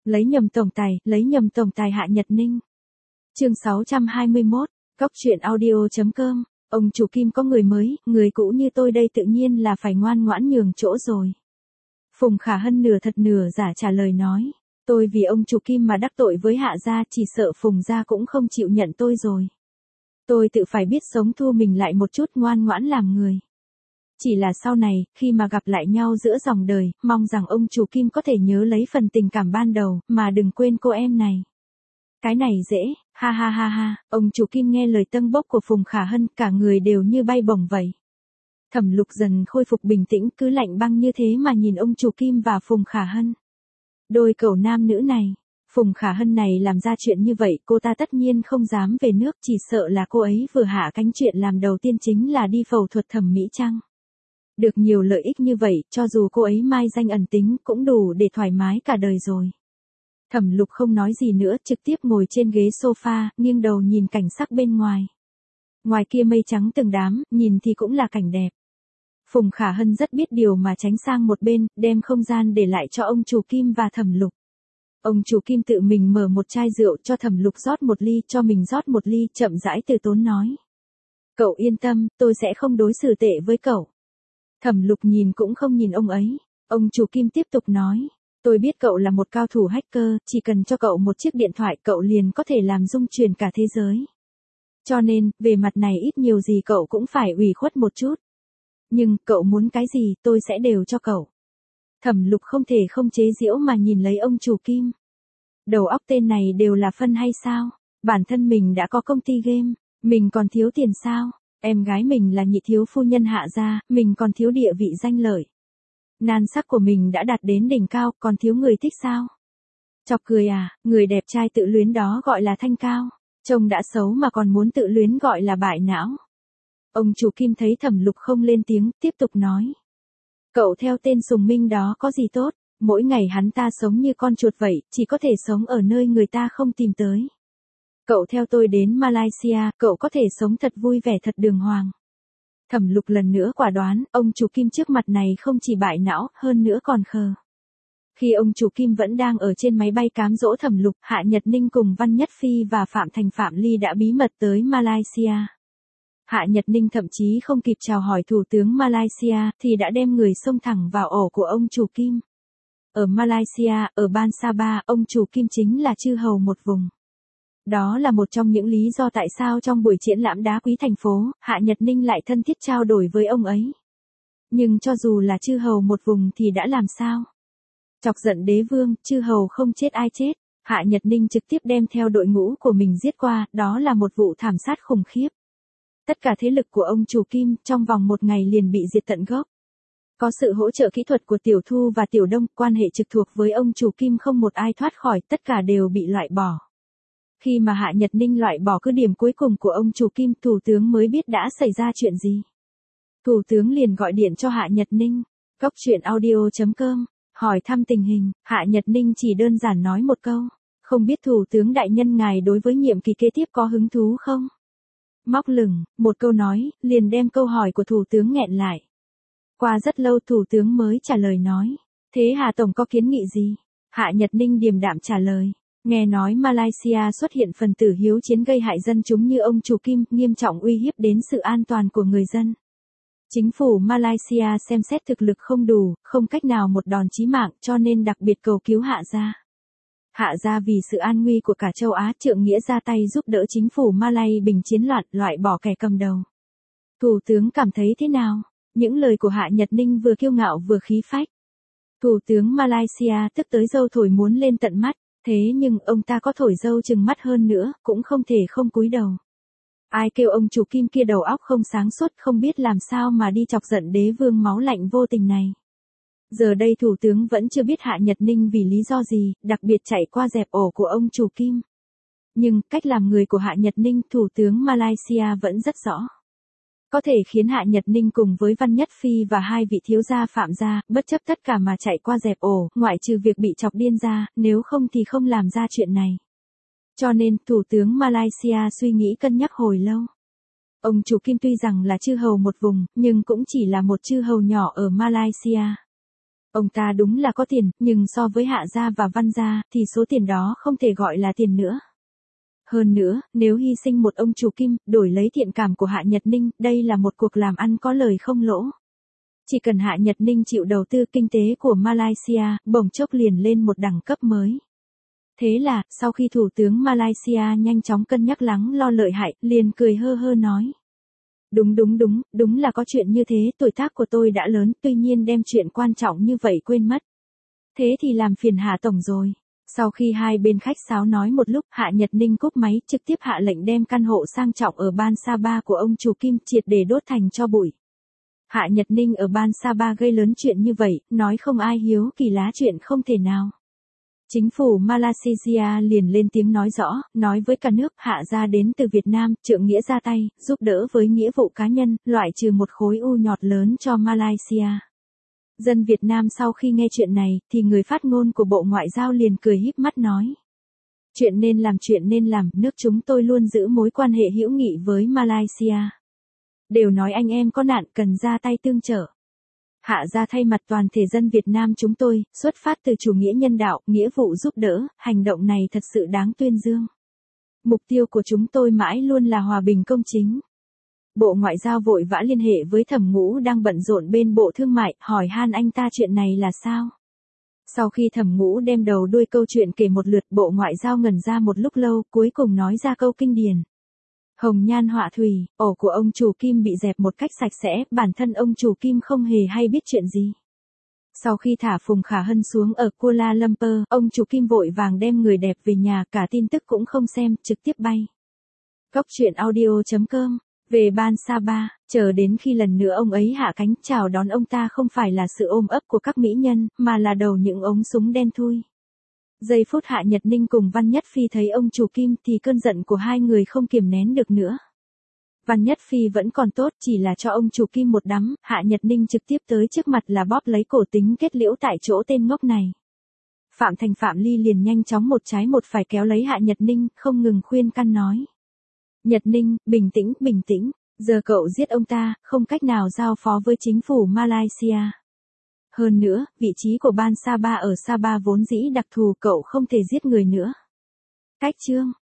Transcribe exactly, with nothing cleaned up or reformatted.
Lấy nhầm tổng tài, lấy nhầm tổng tài Hạ Nhật Ninh. Chương sáu trăm hai mươi mốt, Góc truyện audio chấm com. Ông chủ Kim có người mới, người cũ như tôi đây tự nhiên là phải ngoan ngoãn nhường chỗ rồi. Phùng Khả Hân nửa thật nửa giả trả lời nói, tôi vì ông chủ Kim mà đắc tội với Hạ gia, chỉ sợ Phùng gia cũng không chịu nhận tôi rồi. Tôi tự phải biết sống thu mình lại một chút, ngoan ngoãn làm người. Chỉ là sau này, khi mà gặp lại nhau giữa dòng đời, mong rằng ông chủ Kim có thể nhớ lấy phần tình cảm ban đầu, mà đừng quên cô em này. Cái này dễ, ha ha ha ha, ông chủ Kim nghe lời tâng bốc của Phùng Khả Hân, cả người đều như bay bổng vậy. Thẩm Lục dần khôi phục bình tĩnh, cứ lạnh băng như thế mà nhìn ông chủ Kim và Phùng Khả Hân. Đôi cậu nam nữ này, Phùng Khả Hân này làm ra chuyện như vậy, cô ta tất nhiên không dám về nước, chỉ sợ là cô ấy vừa hạ cánh, chuyện làm đầu tiên chính là đi phẫu thuật thẩm mỹ chăng. Được nhiều lợi ích như vậy, cho dù cô ấy mai danh ẩn tính cũng đủ để thoải mái cả đời rồi. Thẩm Lục không nói gì nữa, trực tiếp ngồi trên ghế sofa, nghiêng đầu nhìn cảnh sắc bên ngoài. Ngoài kia mây trắng từng đám, nhìn thì cũng là cảnh đẹp. Phùng Khả Hân rất biết điều mà tránh sang một bên, đem không gian để lại cho ông chủ Kim và Thẩm Lục. Ông chủ Kim tự mình mở một chai rượu, cho Thẩm Lục rót một ly, cho mình rót một ly, chậm rãi từ tốn nói. Cậu yên tâm, tôi sẽ không đối xử tệ với cậu. Thẩm Lục nhìn cũng không nhìn ông ấy. Ông chủ Kim tiếp tục nói. Tôi biết cậu là một cao thủ hacker, chỉ cần cho cậu một chiếc điện thoại cậu liền có thể làm rung chuyển cả thế giới. Cho nên, về mặt này ít nhiều gì cậu cũng phải ủy khuất một chút. Nhưng, cậu muốn cái gì, tôi sẽ đều cho cậu. Thẩm Lục không thể không chế giễu mà nhìn lấy ông chủ Kim. Đầu óc tên này đều là phân hay sao? Bản thân mình đã có công ty game, mình còn thiếu tiền sao? Em gái mình là nhị thiếu phu nhân Hạ gia, mình còn thiếu địa vị danh lợi. Nhan sắc của mình đã đạt đến đỉnh cao, còn thiếu người thích sao? Chọc cười à, người đẹp trai tự luyến đó gọi là thanh cao. Trông đã xấu mà còn muốn tự luyến gọi là bại não. Ông chủ Kim thấy Thẩm Lục không lên tiếng, tiếp tục nói. Cậu theo tên Sùng Minh đó có gì tốt, mỗi ngày hắn ta sống như con chuột vậy, chỉ có thể sống ở nơi người ta không tìm tới. Cậu theo tôi đến Malaysia, cậu có thể sống thật vui vẻ, thật đường hoàng. Thẩm Lục lần nữa quả đoán, ông chủ Kim trước mặt này không chỉ bại não, hơn nữa còn khờ. Khi ông chủ Kim vẫn đang ở trên máy bay cám dỗ Thẩm Lục, Hạ Nhật Ninh cùng Văn Nhất Phi và Phạm Thành Phạm Ly đã bí mật tới Malaysia. Hạ Nhật Ninh thậm chí không kịp chào hỏi thủ tướng Malaysia, thì đã đem người xông thẳng vào ổ của ông chủ Kim. Ở Malaysia, ở Ban Sabah, ông chủ Kim chính là chư hầu một vùng. Đó là một trong những lý do tại sao trong buổi triển lãm đá quý thành phố, Hạ Nhật Ninh lại thân thiết trao đổi với ông ấy. Nhưng cho dù là chư hầu một vùng thì đã làm sao? Chọc giận đế vương, chư hầu không chết ai chết, Hạ Nhật Ninh trực tiếp đem theo đội ngũ của mình giết qua, đó là một vụ thảm sát khủng khiếp. Tất cả thế lực của ông chủ Kim trong vòng một ngày liền bị diệt tận gốc. Có sự hỗ trợ kỹ thuật của Tiểu Thu và Tiểu Đông, quan hệ trực thuộc với ông chủ Kim không một ai thoát khỏi, tất cả đều bị loại bỏ. Khi mà Hạ Nhật Ninh loại bỏ cứ điểm cuối cùng của ông chủ Kim, thủ tướng mới biết đã xảy ra chuyện gì. Thủ tướng liền gọi điện cho Hạ Nhật Ninh, Góc truyện audio chấm com, hỏi thăm tình hình. Hạ Nhật Ninh chỉ đơn giản nói một câu, không biết thủ tướng đại nhân ngài đối với nhiệm kỳ kế tiếp có hứng thú không? Móc lửng, một câu nói, liền đem câu hỏi của thủ tướng nghẹn lại. Qua rất lâu thủ tướng mới trả lời nói, thế Hạ Tổng có kiến nghị gì? Hạ Nhật Ninh điềm đạm trả lời. Nghe nói Malaysia xuất hiện phần tử hiếu chiến gây hại dân chúng như ông chủ Kim, nghiêm trọng uy hiếp đến sự an toàn của người dân. Chính phủ Malaysia xem xét thực lực không đủ, không cách nào một đòn chí mạng, cho nên đặc biệt cầu cứu Hạ gia. Hạ gia vì sự an nguy của cả châu Á, trượng nghĩa ra tay giúp đỡ chính phủ Malay bình chiến loạn, loại bỏ kẻ cầm đầu. Thủ tướng cảm thấy thế nào? Những lời của Hạ Nhật Ninh vừa kiêu ngạo vừa khí phách. Thủ tướng Malaysia tức tới dâu thổi muốn lên tận mắt. Thế nhưng ông ta có thổi dâu chừng mắt hơn nữa, cũng không thể không cúi đầu. Ai kêu ông chủ Kim kia đầu óc không sáng suốt, không biết làm sao mà đi chọc giận đế vương máu lạnh vô tình này. Giờ đây thủ tướng vẫn chưa biết Hạ Nhật Ninh vì lý do gì, đặc biệt chạy qua dẹp ổ của ông chủ Kim. Nhưng, cách làm người của Hạ Nhật Ninh, thủ tướng Malaysia vẫn rất rõ. Có thể khiến Hạ Nhật Ninh cùng với Văn Nhất Phi và hai vị thiếu gia Phạm gia, bất chấp tất cả mà chạy qua dẹp ổ, ngoại trừ việc bị chọc điên ra, nếu không thì không làm ra chuyện này. Cho nên, thủ tướng Malaysia suy nghĩ cân nhắc hồi lâu. Ông chủ Kim tuy rằng là chư hầu một vùng, nhưng cũng chỉ là một chư hầu nhỏ ở Malaysia. Ông ta đúng là có tiền, nhưng so với Hạ gia và Văn gia, thì số tiền đó không thể gọi là tiền nữa. Hơn nữa, nếu hy sinh một ông chủ Kim, đổi lấy thiện cảm của Hạ Nhật Ninh, đây là một cuộc làm ăn có lời không lỗ. Chỉ cần Hạ Nhật Ninh chịu đầu tư, kinh tế của Malaysia, bỗng chốc liền lên một đẳng cấp mới. Thế là, sau khi Thủ tướng Malaysia nhanh chóng cân nhắc lắng lo lợi hại, liền cười hơ hơ nói. Đúng đúng đúng, đúng là có chuyện như thế, tuổi tác của tôi đã lớn, tuy nhiên đem chuyện quan trọng như vậy quên mất. Thế thì làm phiền Hạ Tổng rồi. Sau khi hai bên khách sáo nói một lúc, Hạ Nhật Ninh cúp máy, trực tiếp hạ lệnh đem căn hộ sang trọng ở Ban Sapa của ông chủ Kim triệt để đốt thành tro bụi. Hạ Nhật Ninh ở Ban Sapa gây lớn chuyện như vậy, nói không ai hiếu kỳ lá chuyện không thể nào. Chính phủ Malaysia liền lên tiếng nói rõ, nói với cả nước, Hạ gia đến từ Việt Nam, trượng nghĩa ra tay, giúp đỡ với nghĩa vụ cá nhân, loại trừ một khối u nhọt lớn cho Malaysia. Dân Việt Nam sau khi nghe chuyện này, thì người phát ngôn của Bộ Ngoại giao liền cười híp mắt nói. Chuyện nên làm chuyện nên làm, nước chúng tôi luôn giữ mối quan hệ hữu nghị với Malaysia. Đều nói anh em có nạn cần ra tay tương trợ. Hạ gia thay mặt toàn thể dân Việt Nam chúng tôi, xuất phát từ chủ nghĩa nhân đạo, nghĩa vụ giúp đỡ, hành động này thật sự đáng tuyên dương. Mục tiêu của chúng tôi mãi luôn là hòa bình công chính. Bộ Ngoại giao vội vã liên hệ với Thẩm Ngũ đang bận rộn bên Bộ Thương mại, hỏi han anh ta chuyện này là sao. Sau khi Thẩm Ngũ đem đầu đuôi câu chuyện kể một lượt, Bộ Ngoại giao ngẩn ra một lúc lâu, cuối cùng nói ra câu kinh điển. Hồng nhan họa thủy, ổ của ông chủ Kim bị dẹp một cách sạch sẽ, bản thân ông chủ Kim không hề hay biết chuyện gì. Sau khi thả Phùng Khả Hân xuống ở Kuala Lumpur, ông chủ Kim vội vàng đem người đẹp về nhà, cả tin tức cũng không xem, trực tiếp bay. Góc truyện audio chấm com, về Ban Sapa, chờ đến khi lần nữa ông ấy hạ cánh, chào đón ông ta không phải là sự ôm ấp của các mỹ nhân, mà là đầu những ống súng đen thui. Giây phút Hạ Nhật Ninh cùng Văn Nhất Phi thấy ông chủ Kim thì cơn giận của hai người không kiềm nén được nữa. Văn Nhất Phi vẫn còn tốt, chỉ là cho ông chủ Kim một đấm, Hạ Nhật Ninh trực tiếp tới trước mặt là bóp lấy cổ tính kết liễu tại chỗ tên ngốc này. Phạm Thành Phạm Ly liền nhanh chóng một trái một phải kéo lấy Hạ Nhật Ninh, không ngừng khuyên can nói. Nhật Ninh, bình tĩnh, bình tĩnh, giờ cậu giết ông ta, không cách nào giao phó với chính phủ Malaysia. Hơn nữa, vị trí của Ban Sapa ở Sapa vốn dĩ đặc thù, cậu không thể giết người nữa. Cách chương